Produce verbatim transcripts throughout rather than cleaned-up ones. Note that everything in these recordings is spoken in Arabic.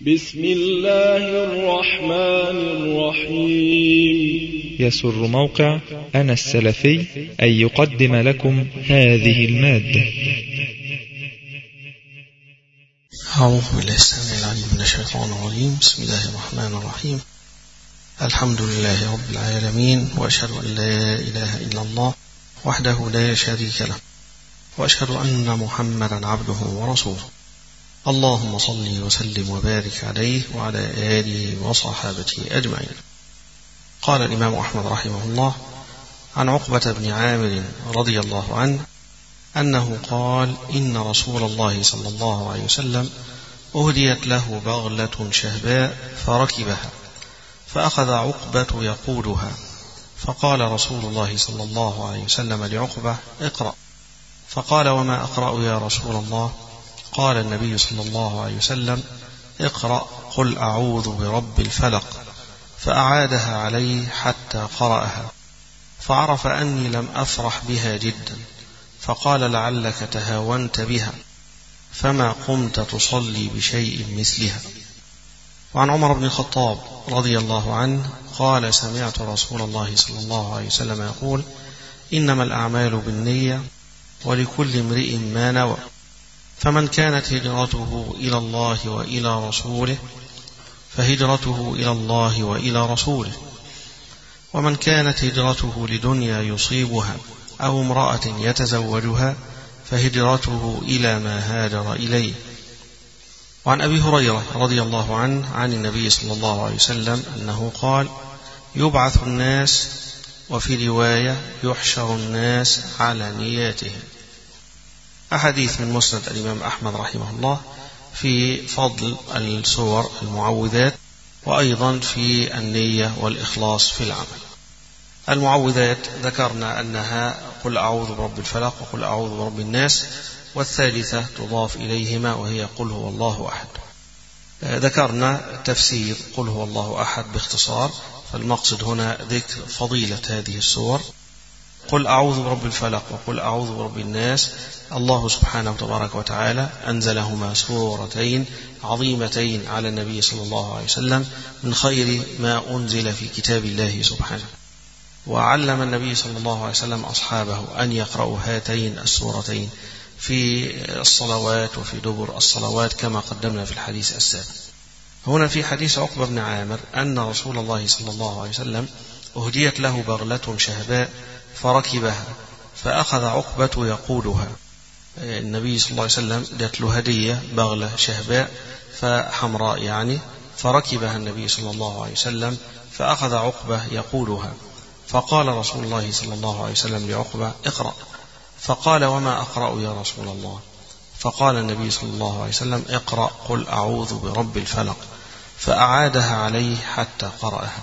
بسم الله الرحمن الرحيم. يسر موقع أنا السلفي أن يقدم لكم هذه المادة. أعوذ بالله السميع العليم من الشيطان الرجيم. بسم الله الرحمن الرحيم. الحمد لله رب العالمين، وأشهد أن لا إله إلا الله وحده لا شريك له، وأشهد أن محمدا عبده ورسوله. اللهم صل وسلم وبارك عليه وعلى آله وصحابته أجمعين. قال الإمام أحمد رحمه الله عن عقبة بن عامر رضي الله عنه أنه قال: إن رسول الله صلى الله عليه وسلم أهديت له بغلة شهباء فركبها، فأخذ عقبة يقودها، فقال رسول الله صلى الله عليه وسلم لعقبة: اقرأ. فقال: وما أقرأ يا رسول الله؟ قال النبي صلى الله عليه وسلم: اقرأ قل أعوذ برب الفلق. فأعادها عليه حتى قرأها، فعرف أني لم أفرح بها جدا، فقال: لعلك تهاونت بها، فما قمت تصلي بشيء مثلها. وعن عمر بن الخطاب رضي الله عنه قال: سمعت رسول الله صلى الله عليه وسلم يقول: إنما الأعمال بالنية ولكل امرئ ما نوى، فمن كانت هجرته إلى الله وإلى رسوله فهجرته إلى الله وإلى رسوله، ومن كانت هجرته لدنيا يصيبها أو امرأة يتزوجها فهجرته إلى ما هاجر إليه. وعن أبي هريرة رضي الله عنه عن النبي صلى الله عليه وسلم أنه قال: يبعث الناس، وفي رواية يحشر الناس على نياتهم. أحاديث من مسند الإمام أحمد رحمه الله في فضل السور المعوذات، وأيضا في النية والإخلاص في العمل. المعوذات ذكرنا أنها قل أعوذ برب الفلق وقل أعوذ برب الناس، والثالثة تضاف إليهما وهي قل هو الله أحد. ذكرنا تفسير قل هو الله أحد باختصار، فالمقصد هنا ذكر فضيلة هذه السور. قل أعوذ برب الفلق وقل أعوذ برب الناس، الله سبحانه وتبارك وتعالى أنزلهما سورتين عظيمتين على النبي صلى الله عليه وسلم من خير ما أنزل في كتاب الله سبحانه، وعلم النبي صلى الله عليه وسلم أصحابه أن يقرأوا هاتين السورتين في الصلوات وفي دبر الصلوات كما قدمنا في الحديث السابق. هنا في حديث عقبة بن عامر أن رسول الله صلى الله عليه وسلم أهديت له بغلة شهباء فركبها، فأخذ عقبة يقودها. النبي صلى الله عليه وسلم جاءت له هدية بغلة شهباء فحمراء يعني، فركبها النبي صلى الله عليه وسلم، فأخذ عقبة يقودها. فقال رسول الله صلى الله عليه وسلم لعقبة: اقرأ. فقال: وما أقرأ يا رسول الله؟ فقال النبي صلى الله عليه وسلم: اقرأ قل أعوذ برب الفلق. فأعادها عليه حتى قرأها.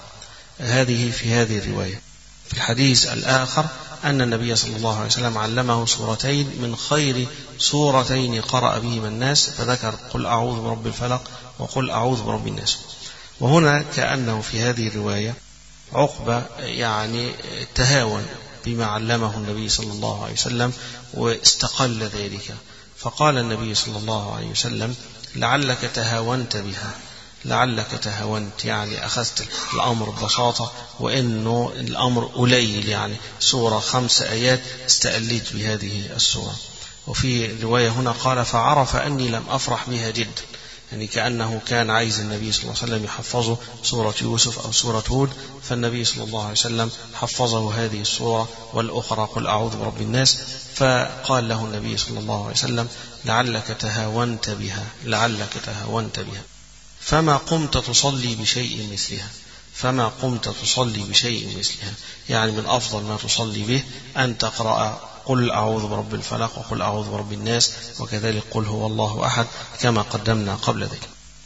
هذه في هذه الرواية. في الحديث الآخر أن النبي صلى الله عليه وسلم علمه سورتين من خير سورتين قرأ بهما الناس، فذكر قل أعوذ برب الفلق وقل أعوذ برب الناس. وهنا كأنه في هذه الرواية عقبة يعني تهاون بما علمه النبي صلى الله عليه وسلم واستقل ذلك، فقال النبي صلى الله عليه وسلم: لعلك تهاونت بها. لعلك تهاونت يعني أخذت الأمر ببساطة، وإنه الأمر قليل، يعني سورة خمس آيات استأليت بهذه السورة. وفي رواية هنا قال: فعرف أني لم أفرح بها جدا، يعني كأنه كان عايز النبي صلى الله عليه وسلم يحفظه سورة يوسف أو سورة هود، فالنبي صلى الله عليه وسلم حفظه هذه السورة والأخرى قل أعوذ برب الناس. فقال له النبي صلى الله عليه وسلم: لعلك تهاونت بها، لعلك تهاونت بها، فما قمت تصلي بشيء مثلها. فما قمت تصلي بشيء مثلها، يعني من أفضل ما تصلي به أن تقرأ قل أعوذ برب الفلق وقل أعوذ برب الناس، وكذلك قل هو الله أحد كما قدمنا قبل ذلك.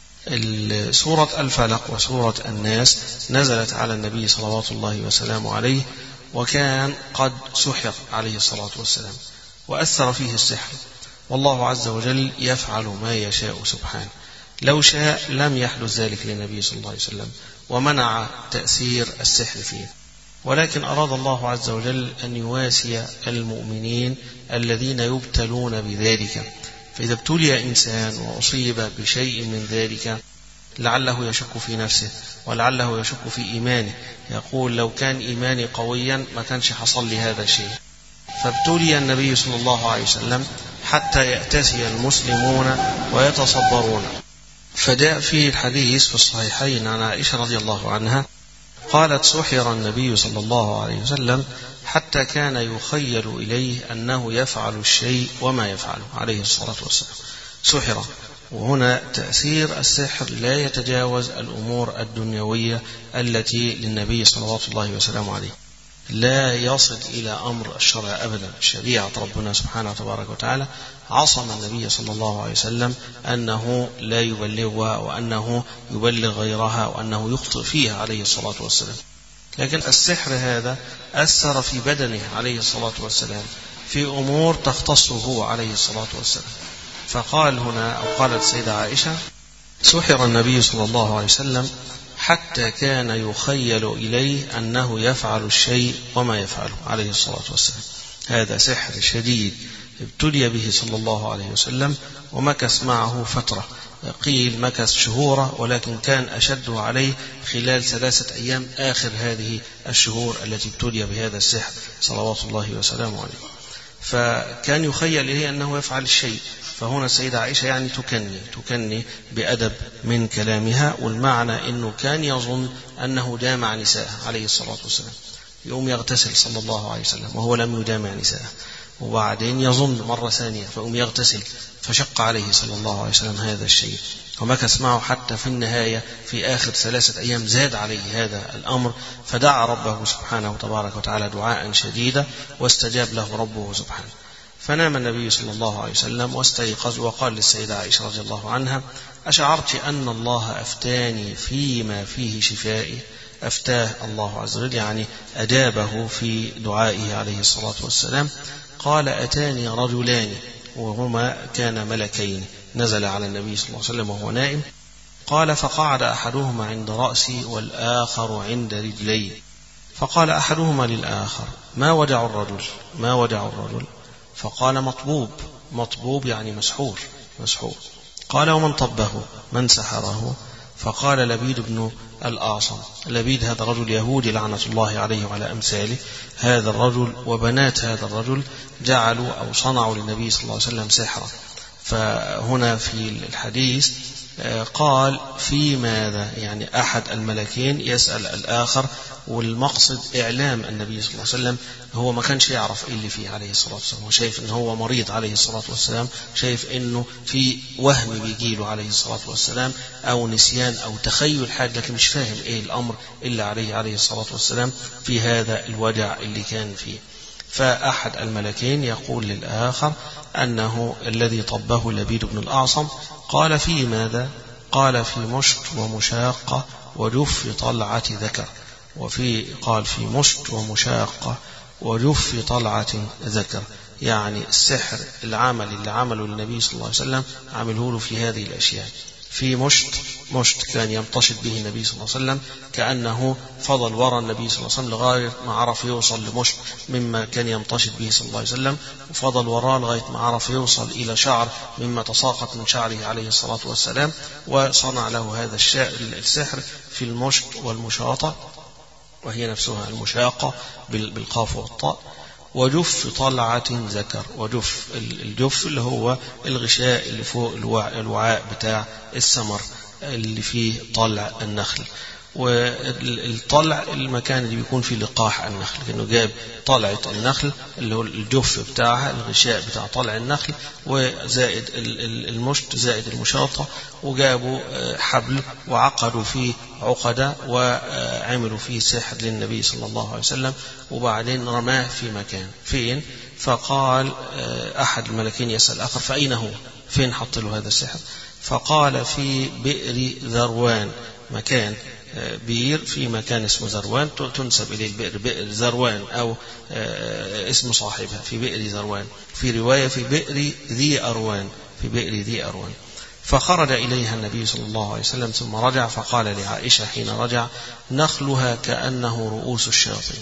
سورة الفلق وسورة الناس نزلت على النبي صلوات الله وسلامه عليه، وكان قد سحر عليه الصلاة والسلام وأثر فيه السحر، والله عز وجل يفعل ما يشاء سبحانه. لو شاء لم يحدث ذلك للنبي صلى الله عليه وسلم ومنع تأثير السحر فيه، ولكن أراد الله عز وجل أن يواسي المؤمنين الذين يبتلون بذلك. فإذا ابتلي إنسان وأصيب بشيء من ذلك لعله يشك في نفسه ولعله يشك في إيمانه، يقول لو كان إيماني قويا ما كانش حصل لي هذا الشيء. فابتلي النبي صلى الله عليه وسلم حتى يأتسي المسلمون ويتصبرون. فجاء في الحديث في الصحيحين عن عائشة رضي الله عنها قالت سحر النبي صلى الله عليه وسلم حتى كان يخيل إليه أنه يفعل الشيء وما يفعله عليه الصلاة والسلام. سحر، وهنا تأثير السحر لا يتجاوز الأمور الدنيوية التي للنبي صلوات الله وسلامه عليه، لا يصل إلى أمر الشرع أبدا. شريعة ربنا سبحانه وتبارك وتعالى عصم النبي صلى الله عليه وسلم أنه لا يبلغها وأنه يبلغ غيرها وأنه يخطئ فيها عليه الصلاة والسلام. لكن السحر هذا أثر في بدنه عليه الصلاة والسلام في أمور تختصه هو عليه الصلاة والسلام. فقال هنا أو قالت السيدة عائشة سحر النبي صلى الله عليه وسلم حتى كان يخيل إليه أنه يفعل الشيء وما يفعله عليه الصلاة والسلام. هذا سحر شديد ابتلي به صلى الله عليه وسلم ومكث معه فترة، قيل مكث شهورا، ولكن كان أشد عليه خلال ثلاثة أيام آخر هذه الشهور التي ابتلي بهذا السحر صلوات الله وسلامه عليه. فكان يخيل إليه أنه يفعل الشيء. فهنا السيدة عائشة يعني تكني تكني بأدب من كلامها، والمعنى أنه كان يظن أنه جامع نساءه عليه الصلاة والسلام، يقوم يغتسل صلى الله عليه وسلم وهو لم يجامع نساءه، وبعدين يظن مرة ثانية فيقوم يغتسل، فشق عليه صلى الله عليه وسلم هذا الشيء ومكث معه حتى في النهاية في آخر ثلاثة أيام زاد عليه هذا الأمر، فدعا ربه سبحانه وتبارك وتعالى دعاء شديدا واستجاب له ربه سبحانه. فنام النبي صلى الله عليه وسلم واستيقظ وقال للسيدة عائشة رضي الله عنها أشعرت أن الله أفتاني فيما فيه شفائي؟ أفتاه الله عز وجل يعني أجابه في دعائه عليه الصلاة والسلام. قال أتاني رجلان وهما كان ملكين نزل على النبي صلى الله عليه وسلم وهو نائم. قال فقعد أحدهما عند رأسي والآخر عند رجلي. فقال أحدهما للآخر ما وجع الرجل ما وجع الرجل فقال مطبوب مطبوب يعني مسحور مسحور. قال ومن طبه من سحره؟ فقال لبيد بن الأعصم. لبيد هذا رجل يهودي لعنة الله عليه وعلى أمثاله. هذا الرجل وبنات هذا الرجل جعلوا أو صنعوا للنبي صلى الله عليه وسلم سحرا. فهنا في الحديث قال في ماذا، يعني أحد الملكين يسأل الآخر، والمقصد إعلام النبي صلى الله عليه وسلم. هو ما كانش يعرف إيه اللي فيه عليه الصلاة والسلام، هو شايف إنه هو مريض عليه الصلاة والسلام، شايف إنه في وهم بيجيله عليه الصلاة والسلام أو نسيان أو تخيل حاجة، لكن مش فاهم إيه الأمر إلا عليه عليه الصلاة والسلام في هذا الوجع اللي كان فيه. فأحد الملكين يقول للآخر أنه الذي طبه لبيد بن الأعصم. قال في ماذا؟ قال في مشط ومشاقة وجف طلعة ذكر. وفي قال في مشط ومشاقة وجف طلعة ذكر، يعني السحر العمل اللي عمله للنبي صلى الله عليه وسلم عمله له في هذه الأشياء. في مشط مشط كان يمتشط به النبي صلى الله عليه وسلم، كأنه فضل وراء النبي صلى الله عليه وسلم لغاية ما عرف يوصل لمشط مما كان يمتشط به صلى الله عليه وسلم، وفضل وراء لغاية ما عرف يوصل إلى شعر مما تساقط من شعره عليه الصلاة والسلام، وصنع له هذا السحر في المشط والمشاطة وهي نفسها المشاقة بالقاف والطاء. وجف طلعة ذكر. وجف الجف اللي هو الغشاء اللي فوق الوعاء بتاع الثمر اللي فيه طلع النخل، والطلع المكان اللي بيكون فيه لقاح النخل، لأنه جاب طلعة النخل اللي هو الجف بتاعها الغشاء بتاع طلع النخل، وزائد المشط زائد المشاطة، وجابوا حبل وعقدوا فيه عقدة وعملوا فيه سحر للنبي صلى الله عليه وسلم، وبعدين رماه في مكان فين. فقال أحد الملكين يسأل الآخر فأين هو، فين حط له هذا السحر؟ فقال في بئر ذروان، مكان بئر في مكان اسمه ذروان تنسب إليه البئر بئر ذروان أو اسم صاحبها في بئر ذروان، في رواية في بئر ذي أروان في بئر ذي أروان. فخرج إليها النبي صلى الله عليه وسلم ثم رجع فقال لعائشة حين رجع نخلها كأنه رؤوس الشياطين،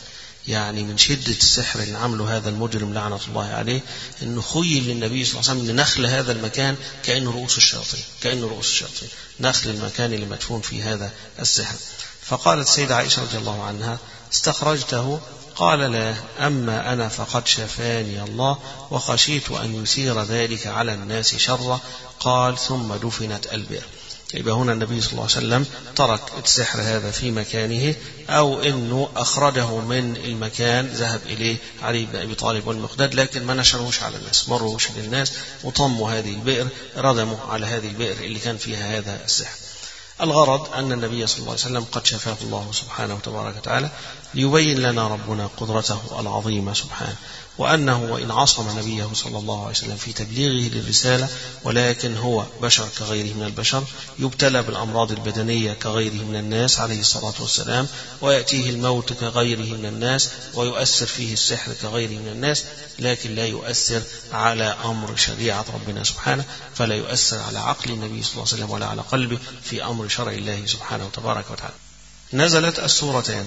يعني من شدة السحر اللي عمله هذا المجرم لعنة الله عليه، إنه خيل للنبي صلى الله عليه وسلم أن نخل هذا المكان كأنه رؤوس الشياطين، كأنه رؤوس الشياطين، نخل المكان اللي مدفون فيه هذا السحر. فقالت السيدة عائشة رضي الله عنها: استخرجته؟ قال: لا، أما أنا فقد شفاني الله وخشيت أن يثير ذلك على الناس شرا. قال: ثم دفنت البئر. يبقى هنا النبي صلى الله عليه وسلم ترك السحر هذا في مكانه، أو أنه أخرجه من المكان ذهب إليه علي بن أبي طالب والمقداد، لكن ما نشروش على الناس، مروش للناس وطموا هذه البئر، ردموا على هذه البئر اللي كان فيها هذا السحر. الغرض أن النبي صلى الله عليه وسلم قد شفاه الله سبحانه وتبارك وتعالى ليبين لنا ربنا قدرته العظيمة سبحانه، وأنه وإن عصم نبيه صلى الله عليه وسلم في تبليغه للرسالة، ولكن هو بشر كغيره من البشر، يبتلى بالأمراض البدنية كغيره من الناس عليه الصلاة والسلام، ويأتيه الموت كغيره من الناس، ويؤثر فيه السحر كغيره من الناس، لكن لا يؤثر على أمر شريعة ربنا سبحانه، فلا يؤثر على عقل النبي صلى الله عليه وسلم ولا على قلبه في أمر شرع الله سبحانه وتبارك وتعالى. نزلت السورتان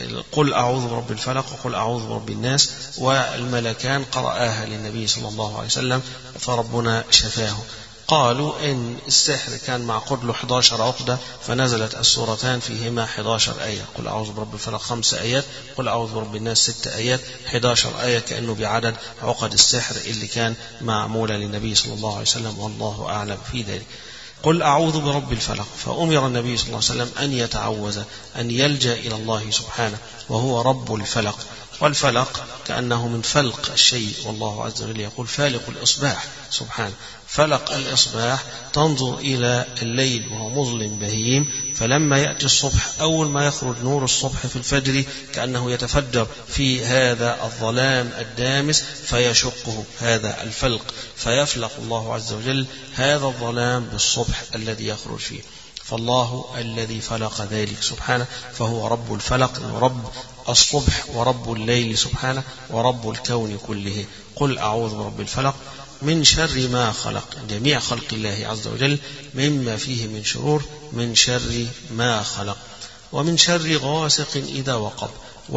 قل أعوذ برب الفلق وقل أعوذ برب الناس، والملكان قرآها للنبي صلى الله عليه وسلم فربنا شفاه. قالوا إن السحر كان معقود له إحدى عشرة عقدة، فنزلت السورتان فيهما إحدى عشرة آية، قل أعوذ برب الفلق خمس آيات، قل أعوذ برب الناس ست آيات، إحدى عشرة آية كأنه بعدد عقد السحر اللي كان معمولة للنبي صلى الله عليه وسلم، والله أعلم في ذلك. قل أعوذ برب الفلق، فأمر النبي صلى الله عليه وسلم أن يتعوذ، أن يلجأ إلى الله سبحانه وهو رب الفلق. والفلق كأنه من فلق الشيء، والله عز وجل يقول فالق الإصباح سبحانه. فلق الإصباح تنظر إلى الليل وهو مظلم بهيم، فلما يأتي الصبح أول ما يخرج نور الصبح في الفجر كأنه يتفجر في هذا الظلام الدامس فيشقه هذا الفلق، فيفلق الله عز وجل هذا الظلام بالصبح الذي يخرج فيه. فالله الذي فلق ذلك سبحانه، فهو رب الفلق ورب الصبح ورب الليل سبحانه ورب الكون كله. قل أعوذ برب الفلق من شر ما خلق، جميع خلق الله عز وجل مما فيه من شرور، من شر ما خلق. ومن شر غاسق إذا وقب،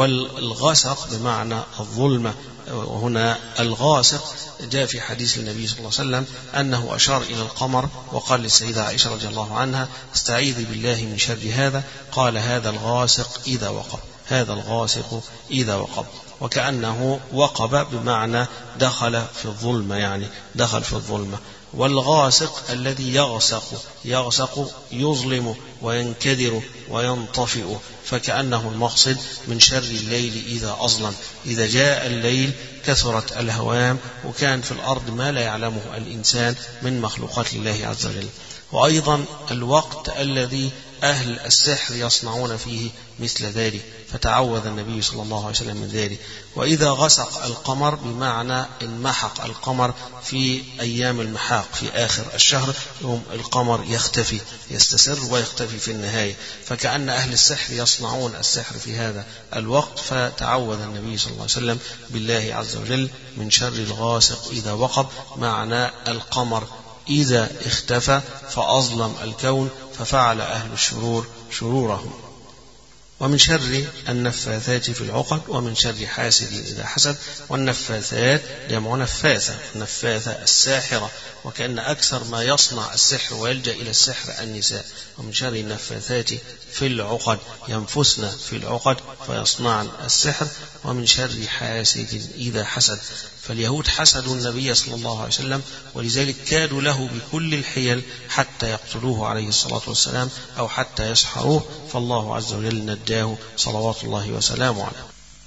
والغسق بمعنى الظلمة، وهنا الغاسق جاء في حديث النبي صلى الله عليه وسلم أنه أشار إلى القمر وقال للسيدة عائشة رضي الله عنها استعيذي بالله من شر هذا، قال هذا الغاسق إذا وقب، هذا الغاسق إذا وقب، وكأنه وقب بمعنى دخل في الظلمة، يعني دخل في الظلمة. والغاسق الذي يغسق، يغسق يظلم وينكدر وينطفئ، فكأنه المقصد من شر الليل إذا أظلم. إذا جاء الليل كثرت الهوام، وكان في الأرض ما لا يعلمه الإنسان من مخلوقات الله عز وجل. وأيضا الوقت الذي أهل السحر يصنعون فيه مثل ذلك، فتعوذ النبي صلى الله عليه وسلم من ذلك. وإذا غسق القمر بمعنى انمحق القمر في أيام المحاق في آخر الشهر، يوم القمر يختفي، يستسر ويختفي في النهاية، فكأن أهل السحر يصنعون السحر في هذا الوقت. فتعوذ النبي صلى الله عليه وسلم بالله عز وجل من شر الغاسق إذا وقب، معنى القمر إذا اختفى فأظلم الكون ففعل أهل الشرور شرورهم. ومن شر النفاثات في العقد، ومن شر حاسد إذا حسد. والنفاثات جمع نفاثة، النفاثة الساحرة، وكأن أكثر ما يصنع السحر ويلجأ إلى السحر النساء. ومن شر النفاثات في العقد، ينفسن في العقد فيصنعن السحر. ومن شر حاسد إذا حسد، فاليهود حسدوا النبي صلى الله عليه وسلم، ولذلك كادوا له بكل الحيل حتى يقتلوه عليه الصلاة والسلام أو حتى يسحروه، فالله عز وجل نداه صلوات الله وسلامه عليه.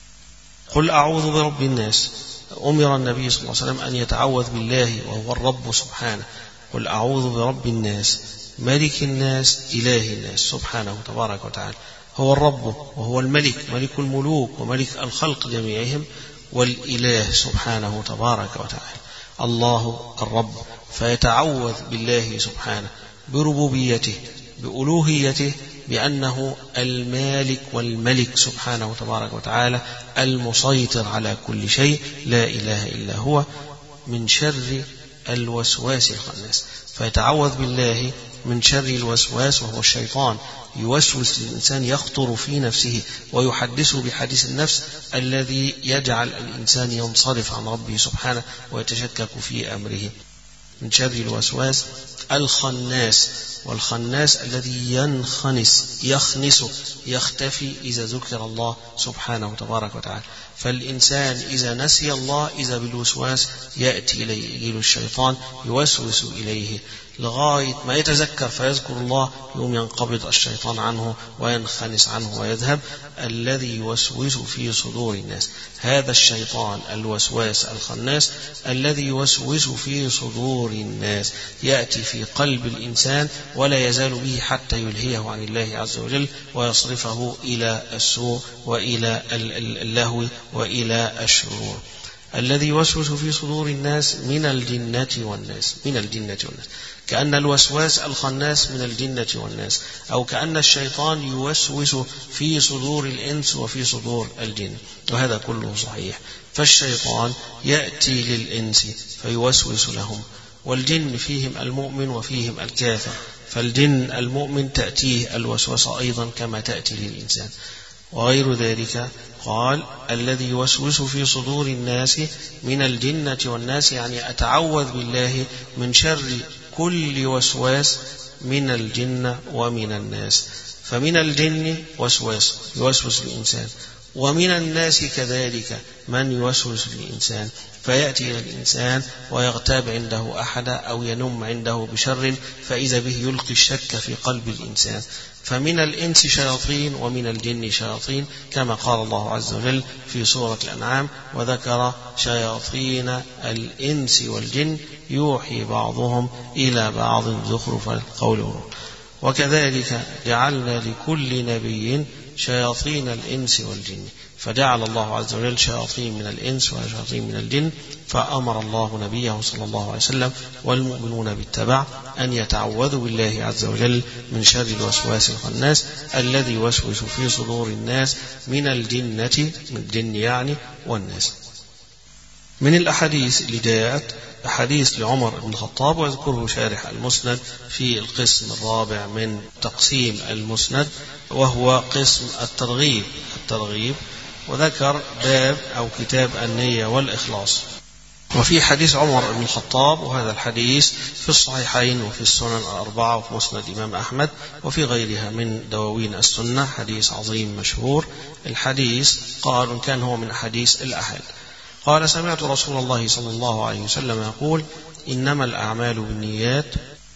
قل أعوذ برب الناس، أمر النبي صلى الله عليه وسلم أن يتعوذ بالله وهو الرب سبحانه. قل أعوذ برب الناس، ملك الناس، إله الناس سبحانه تبارك وتعالى. هو الرب وهو الملك، ملك الملوك وملك الخلق جميعهم، والإله سبحانه تبارك وتعالى. الله الرب، فيتعوذ بالله سبحانه بربوبيته، بألوهيته، بأنه المالك والملك سبحانه تبارك وتعالى، المسيطر على كل شيء، لا إله إلا هو، من شر الوسواس الخناس. فيتعوذ بالله من شر الوسواس وهو الشيطان يوسوس للإنسان يخطر في نفسه ويحدثه بحديث النفس الذي يجعل الإنسان ينصرف عن ربه سبحانه ويتشكك في أمره. من شر الوسواس الخناس، والخناس الذي ينخنس يخنس يختفي إذا ذكر الله سبحانه تبارك وتعالى. فالإنسان إذا نسي الله إذا بالوسواس يأتي إليه، يجيله الشيطان يوسوس إليه لغاية ما يتذكر فيذكر الله، يوم ينقبض الشيطان عنه وينخنس عنه ويذهب. الذي يوسوس في صدور الناس، هذا الشيطان الوسواس الخناس الذي يوسوس في صدور الناس يأتي في قلب الإنسان ولا يزال به حتى يلهيه عن الله عز وجل ويصرفه إلى السوء وإلى اللهو وإلى الشرور. الذي يوسوس في صدور الناس من الجنة والناس، من الجنة والناس، كأن الوسواس الخناس من الجنة والناس، أو كأن الشيطان يوسوس في صدور الإنس وفي صدور الجن، وهذا كله صحيح. فالشيطان يأتي للإنس فيوسوس لهم، والجن فيهم المؤمن وفيهم الكافر، فالجن المؤمن تأتيه الوسوسة أيضا كما تأتي للإنسان. وغير ذلك قال الذي يوسوس في صدور الناس من الجنة والناس، يعني أتعوذ بالله من شر كل وسواس من الجن ومن الناس. فمن الجن وسواس يوسوس الإنسان، ومن الناس كذلك من يوسوس الإنسان، فيأتي إلى الإنسان ويغتاب عنده أحد أو ينم عنده بشر فإذا به يلقي الشك في قلب الإنسان. فمن الإنس شياطين ومن الجن شياطين، كما قال الله عز وجل في سورة الأنعام: وذكر شياطين الإنس والجن يوحي بعضهم إلى بعض زخرف القول. وكذلك جعلنا لكل نبي شياطين الإنس والجن، فجعل الله عز وجل شياطين من الإنس وشياطين من الجن، فأمر الله نبيه صلى الله عليه وسلم والمؤمنون بالتبع أن يتعوذوا بالله عز وجل من شر الوسواس الخناس الذي يوسوس في صدور الناس من الجنة، من الجن يعني، والناس. من الأحاديث اللي جاءت أحاديث لعمر بن الخطاب، ويذكره شارح المسند في القسم الرابع من تقسيم المسند، وهو قسم الترغيب الترغيب وذكر باب أو كتاب النية والإخلاص. وفي حديث عمر بن الخطاب، وهذا الحديث في الصحيحين وفي السنن الأربعة وفي مسند الإمام أحمد وفي غيرها من دواوين السنة، حديث عظيم مشهور. الحديث قال كان هو من حديث الأحد. قال: سمعت رسول الله صلى الله عليه وسلم يقول: إنما الأعمال بالنيات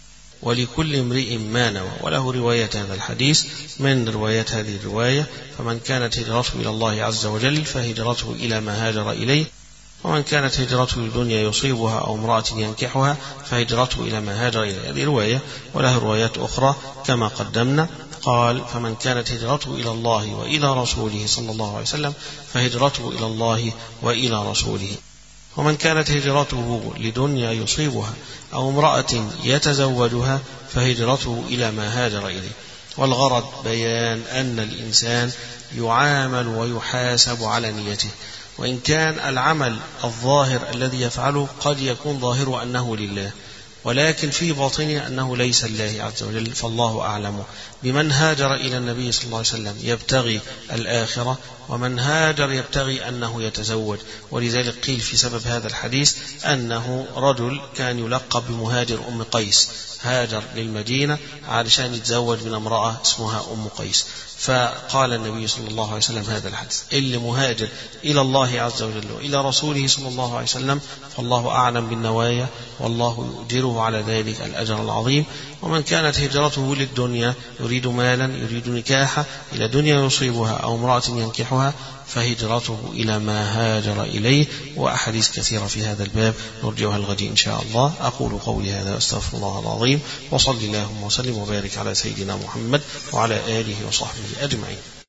ولكل امرئ ما نوى. وله رواية هذا الحديث من روايات هذه الرواية: فمن كانت هجرته إلى الله عز وجل فهجرته إلى ما هاجر إليه، ومن كانت هجرته لدنيا يصيبها أو امرأة ينكحها فهجرته إلى ما هاجر إليه. هذه رواية، وله روايات أخرى كما قدمنا. قال: فمن كانت هجرته إلى الله وإلى رسوله صلى الله عليه وسلم فهجرته إلى الله وإلى رسوله، ومن كانت هجرته لدنيا يصيبها أو امرأة يتزوجها فهجرته إلى ما هاجر إليه. والغرض بيان أن الإنسان يعامل ويحاسب على نيته، وإن كان العمل الظاهر الذي يفعله قد يكون ظاهره أنه لله، ولكن في باطنه أنه ليس لله عز وجل، فالله أعلم بمن هاجر إلى النبي صلى الله عليه وسلم يبتغي الآخرة، ومن هاجر يبتغي أنه يتزوج. ولذلك قيل في سبب هذا الحديث أنه رجل كان يلقب بمهاجر أم قيس، هاجر للمدينة علشان يتزوج من امرأة اسمها أم قيس. فقال النبي صلى الله عليه وسلم هذا الحديث: اللي مهاجر إلى الله عز وجل وإلى رسوله صلى الله عليه وسلم فالله أعلم بالنوايا، والله يؤجره على ذلك الأجر العظيم. ومن كانت هجرته للدنيا يريد مالا يريد نكاحا إلى دنيا يصيبها أو امرأة ينكحها فهجرته إلى ما هاجر إليه. وأحاديث كثيرة في هذا الباب نرجوها الغد إن شاء الله. أقول قولي هذا واستغفر الله العظيم، وصلي اللهم وسلم وبارك على سيدنا محمد وعلى آله وصحبه أجمعين.